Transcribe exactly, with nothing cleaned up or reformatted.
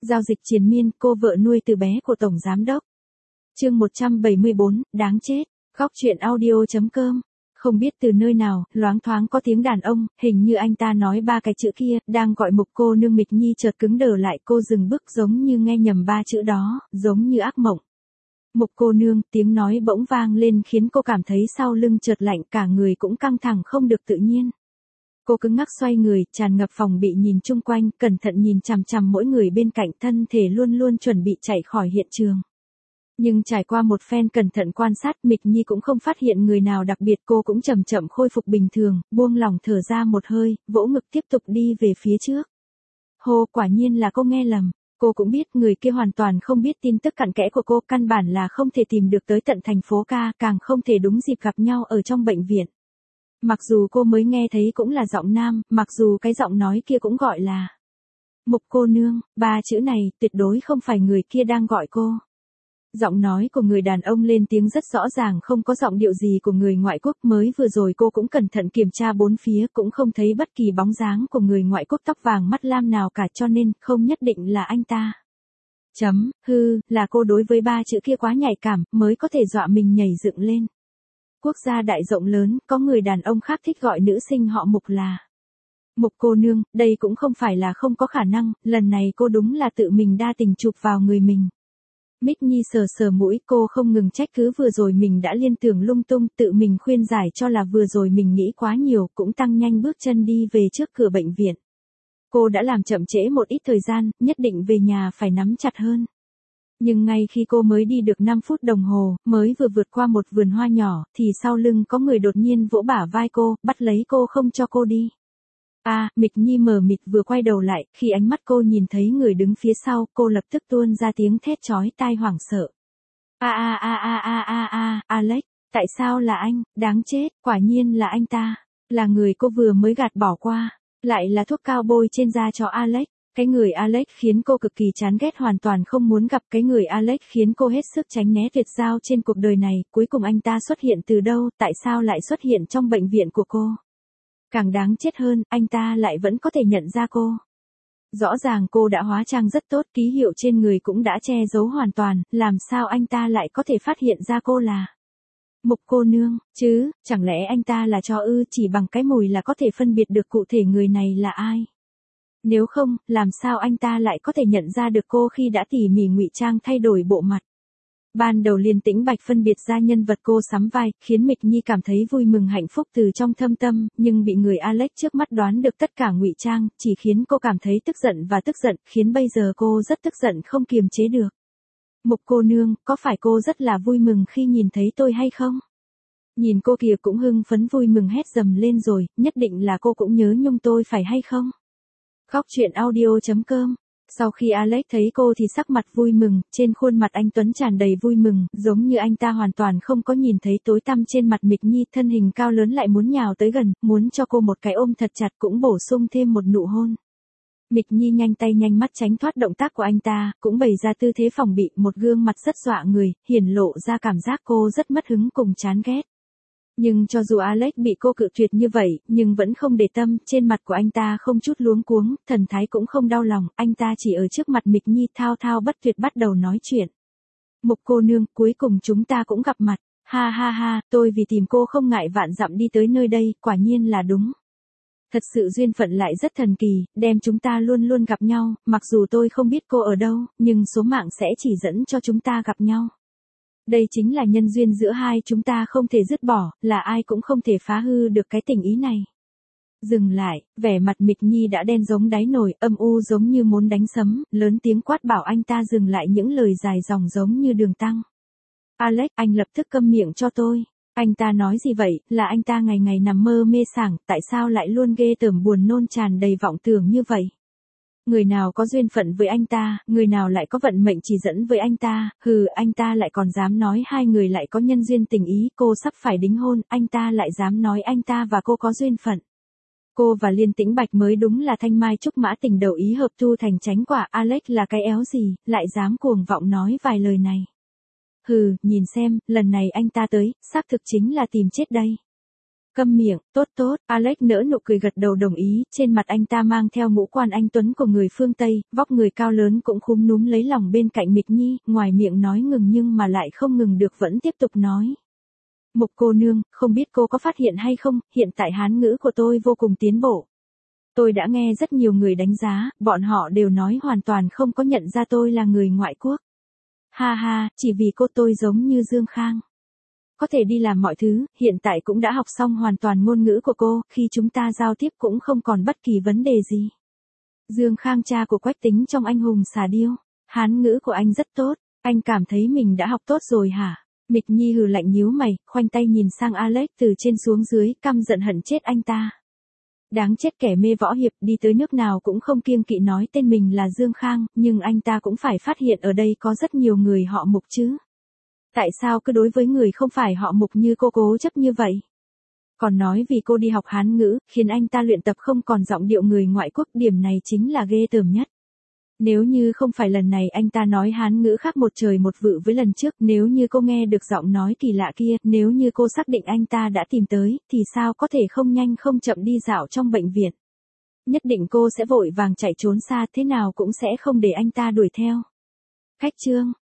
Giao dịch triền miên, cô vợ nuôi từ bé của Tổng Giám Đốc. Chương một trăm bảy mươi bốn, đáng chết. Góc truyện audio chấm com. Không biết từ nơi nào, loáng thoáng có tiếng đàn ông, hình như anh ta nói ba cái chữ kia, đang gọi Mục cô nương. Mịch Nhi chợt cứng đờ lại, cô dừng bước giống như nghe nhầm ba chữ đó, giống như ác mộng. Mục cô nương, tiếng nói bỗng vang lên khiến cô cảm thấy sau lưng chợt lạnh, cả người cũng căng thẳng không được tự nhiên. Cô cứng ngắc xoay người, tràn ngập phòng bị nhìn chung quanh, cẩn thận nhìn chằm chằm mỗi người bên cạnh, thân thể luôn luôn chuẩn bị chạy khỏi hiện trường. Nhưng trải qua một phen cẩn thận quan sát, Mịch Nhi cũng không phát hiện người nào đặc biệt, cô cũng chậm chậm khôi phục bình thường, buông lỏng thở ra một hơi, vỗ ngực tiếp tục đi về phía trước. Hô, quả nhiên là cô nghe lầm. Cô cũng biết người kia hoàn toàn không biết tin tức cặn kẽ của cô, căn bản là không thể tìm được tới tận thành phố ca, càng không thể đúng dịp gặp nhau ở trong bệnh viện. Mặc dù cô mới nghe thấy cũng là giọng nam, mặc dù cái giọng nói kia cũng gọi là Mục cô nương, ba chữ này tuyệt đối không phải người kia đang gọi cô. Giọng nói của người đàn ông lên tiếng rất rõ ràng, không có giọng điệu gì của người ngoại quốc. Mới vừa rồi cô cũng cẩn thận kiểm tra bốn phía, cũng không thấy bất kỳ bóng dáng của người ngoại quốc tóc vàng mắt lam nào cả, cho nên không nhất định là anh ta. Chấm, hư, là cô đối với ba chữ kia quá nhạy cảm, mới có thể dọa mình nhảy dựng lên. Quốc gia đại rộng lớn, có người đàn ông khác thích gọi nữ sinh họ Mục là Mục cô nương, đây cũng không phải là không có khả năng, lần này cô đúng là tự mình đa tình chụp vào người mình. Mịch Nhi sờ sờ mũi, cô không ngừng trách cứ vừa rồi mình đã liên tưởng lung tung, tự mình khuyên giải cho là vừa rồi mình nghĩ quá nhiều, cũng tăng nhanh bước chân đi về trước cửa bệnh viện. Cô đã làm chậm trễ một ít thời gian, nhất định về nhà phải nắm chặt hơn. Nhưng ngay khi cô mới đi được năm phút đồng hồ, mới vừa vượt qua một vườn hoa nhỏ, thì sau lưng có người đột nhiên vỗ bả vai cô, bắt lấy cô không cho cô đi. A, à, Mịch Nhi mờ mịt vừa quay đầu lại, khi ánh mắt cô nhìn thấy người đứng phía sau, cô lập tức tuôn ra tiếng thét chói tai hoảng sợ. A a a a a a a, Alex, tại sao là anh, đáng chết, quả nhiên là anh ta, là người cô vừa mới gạt bỏ qua, lại là thuốc cao bôi trên da cho Alex. Cái người Alex khiến cô cực kỳ chán ghét, hoàn toàn không muốn gặp. Cái người Alex khiến cô hết sức tránh né tuyệt giao trên cuộc đời này. Cuối cùng anh ta xuất hiện từ đâu, tại sao lại xuất hiện trong bệnh viện của cô? Càng đáng chết hơn, anh ta lại vẫn có thể nhận ra cô. Rõ ràng cô đã hóa trang rất tốt, ký hiệu trên người cũng đã che giấu hoàn toàn, làm sao anh ta lại có thể phát hiện ra cô là Mục cô nương, chứ, chẳng lẽ anh ta là cho ư, chỉ bằng cái mùi là có thể phân biệt được cụ thể người này là ai? Nếu không, làm sao anh ta lại có thể nhận ra được cô khi đã tỉ mỉ ngụy trang thay đổi bộ mặt? Ban đầu Liên Tĩnh Bạch phân biệt ra nhân vật cô sắm vai, khiến Mịch Nhi cảm thấy vui mừng hạnh phúc từ trong thâm tâm, nhưng bị người Alex trước mắt đoán được tất cả ngụy trang, chỉ khiến cô cảm thấy tức giận và tức giận, khiến bây giờ cô rất tức giận không kiềm chế được. Mục cô nương, có phải cô rất là vui mừng khi nhìn thấy tôi hay không? Nhìn cô kìa cũng hưng phấn vui mừng hét dầm lên rồi, nhất định là cô cũng nhớ nhung tôi phải hay không? Góc truyện audio chấm com. Sau khi Alex thấy cô thì sắc mặt vui mừng, trên khuôn mặt anh tuấn tràn đầy vui mừng, giống như anh ta hoàn toàn không có nhìn thấy tối tăm trên mặt Mịch Nhi. Thân hình cao lớn lại muốn nhào tới gần, muốn cho cô một cái ôm thật chặt, cũng bổ sung thêm một nụ hôn. Mịch Nhi nhanh tay nhanh mắt tránh thoát động tác của anh ta, cũng bày ra tư thế phòng bị, một gương mặt rất dọa người, hiển lộ ra cảm giác cô rất mất hứng cùng chán ghét. Nhưng cho dù Alex bị cô cự tuyệt như vậy, nhưng vẫn không để tâm, trên mặt của anh ta không chút luống cuống, thần thái cũng không đau lòng, anh ta chỉ ở trước mặt Mịch Nhi thao thao bất tuyệt bắt đầu nói chuyện. Mục cô nương, cuối cùng chúng ta cũng gặp mặt, ha ha ha, tôi vì tìm cô không ngại vạn dặm đi tới nơi đây, quả nhiên là đúng. Thật sự duyên phận lại rất thần kỳ, đem chúng ta luôn luôn gặp nhau, mặc dù tôi không biết cô ở đâu, nhưng số mạng sẽ chỉ dẫn cho chúng ta gặp nhau. Đây chính là nhân duyên giữa hai chúng ta không thể dứt bỏ, là ai cũng không thể phá hư được cái tình ý này. Dừng lại, vẻ mặt Mịch Nhi đã đen giống đáy nồi, âm u giống như muốn đánh sấm, lớn tiếng quát bảo anh ta dừng lại, những lời dài dòng giống như đường tăng. Alex, anh lập tức câm miệng cho tôi. Anh ta nói gì vậy, là anh ta ngày ngày nằm mơ mê sảng, tại sao lại luôn ghê tởm buồn nôn tràn đầy vọng tưởng như vậy? Người nào có duyên phận với anh ta, người nào lại có vận mệnh chỉ dẫn với anh ta, hừ, anh ta lại còn dám nói hai người lại có nhân duyên tình ý, cô sắp phải đính hôn, anh ta lại dám nói anh ta và cô có duyên phận. Cô và Liên Tĩnh Bạch mới đúng là thanh mai trúc mã, tình đầu ý hợp thu thành chánh quả, Alex là cái éo gì, lại dám cuồng vọng nói vài lời này. Hừ, nhìn xem, lần này anh ta tới, xác thực chính là tìm chết đây. Câm miệng, tốt tốt, Alex nở nụ cười gật đầu đồng ý, trên mặt anh ta mang theo ngũ quan anh tuấn của người phương Tây, vóc người cao lớn cũng khúm núm lấy lòng bên cạnh Mịch Nhi, ngoài miệng nói ngừng nhưng mà lại không ngừng được vẫn tiếp tục nói. Mục cô nương, không biết cô có phát hiện hay không, hiện tại Hán ngữ của tôi vô cùng tiến bộ. Tôi đã nghe rất nhiều người đánh giá, bọn họ đều nói hoàn toàn không có nhận ra tôi là người ngoại quốc. Ha ha, chỉ vì cô tôi giống như Dương Khang. Có thể đi làm mọi thứ, hiện tại cũng đã học xong hoàn toàn ngôn ngữ của cô, khi chúng ta giao tiếp cũng không còn bất kỳ vấn đề gì. Dương Khang cha của Quách Tính trong Anh hùng xà điêu, Hán ngữ của anh rất tốt, anh cảm thấy mình đã học tốt rồi hả? Mịch Nhi hừ lạnh nhíu mày, khoanh tay nhìn sang Alex từ trên xuống dưới, căm giận hận chết anh ta. Đáng chết kẻ mê võ hiệp, đi tới nước nào cũng không kiêng kỵ nói tên mình là Dương Khang, nhưng anh ta cũng phải phát hiện ở đây có rất nhiều người họ Mục chứ. Tại sao cứ đối với người không phải họ Mục như cô cố chấp như vậy? Còn nói vì cô đi học Hán ngữ, khiến anh ta luyện tập không còn giọng điệu người ngoại quốc, điểm này chính là ghê tởm nhất. Nếu như không phải lần này anh ta nói Hán ngữ khác một trời một vực với lần trước, nếu như cô nghe được giọng nói kỳ lạ kia, nếu như cô xác định anh ta đã tìm tới, thì sao có thể không nhanh không chậm đi dạo trong bệnh viện. Nhất định cô sẽ vội vàng chạy trốn xa, thế nào cũng sẽ không để anh ta đuổi theo. Khách trương,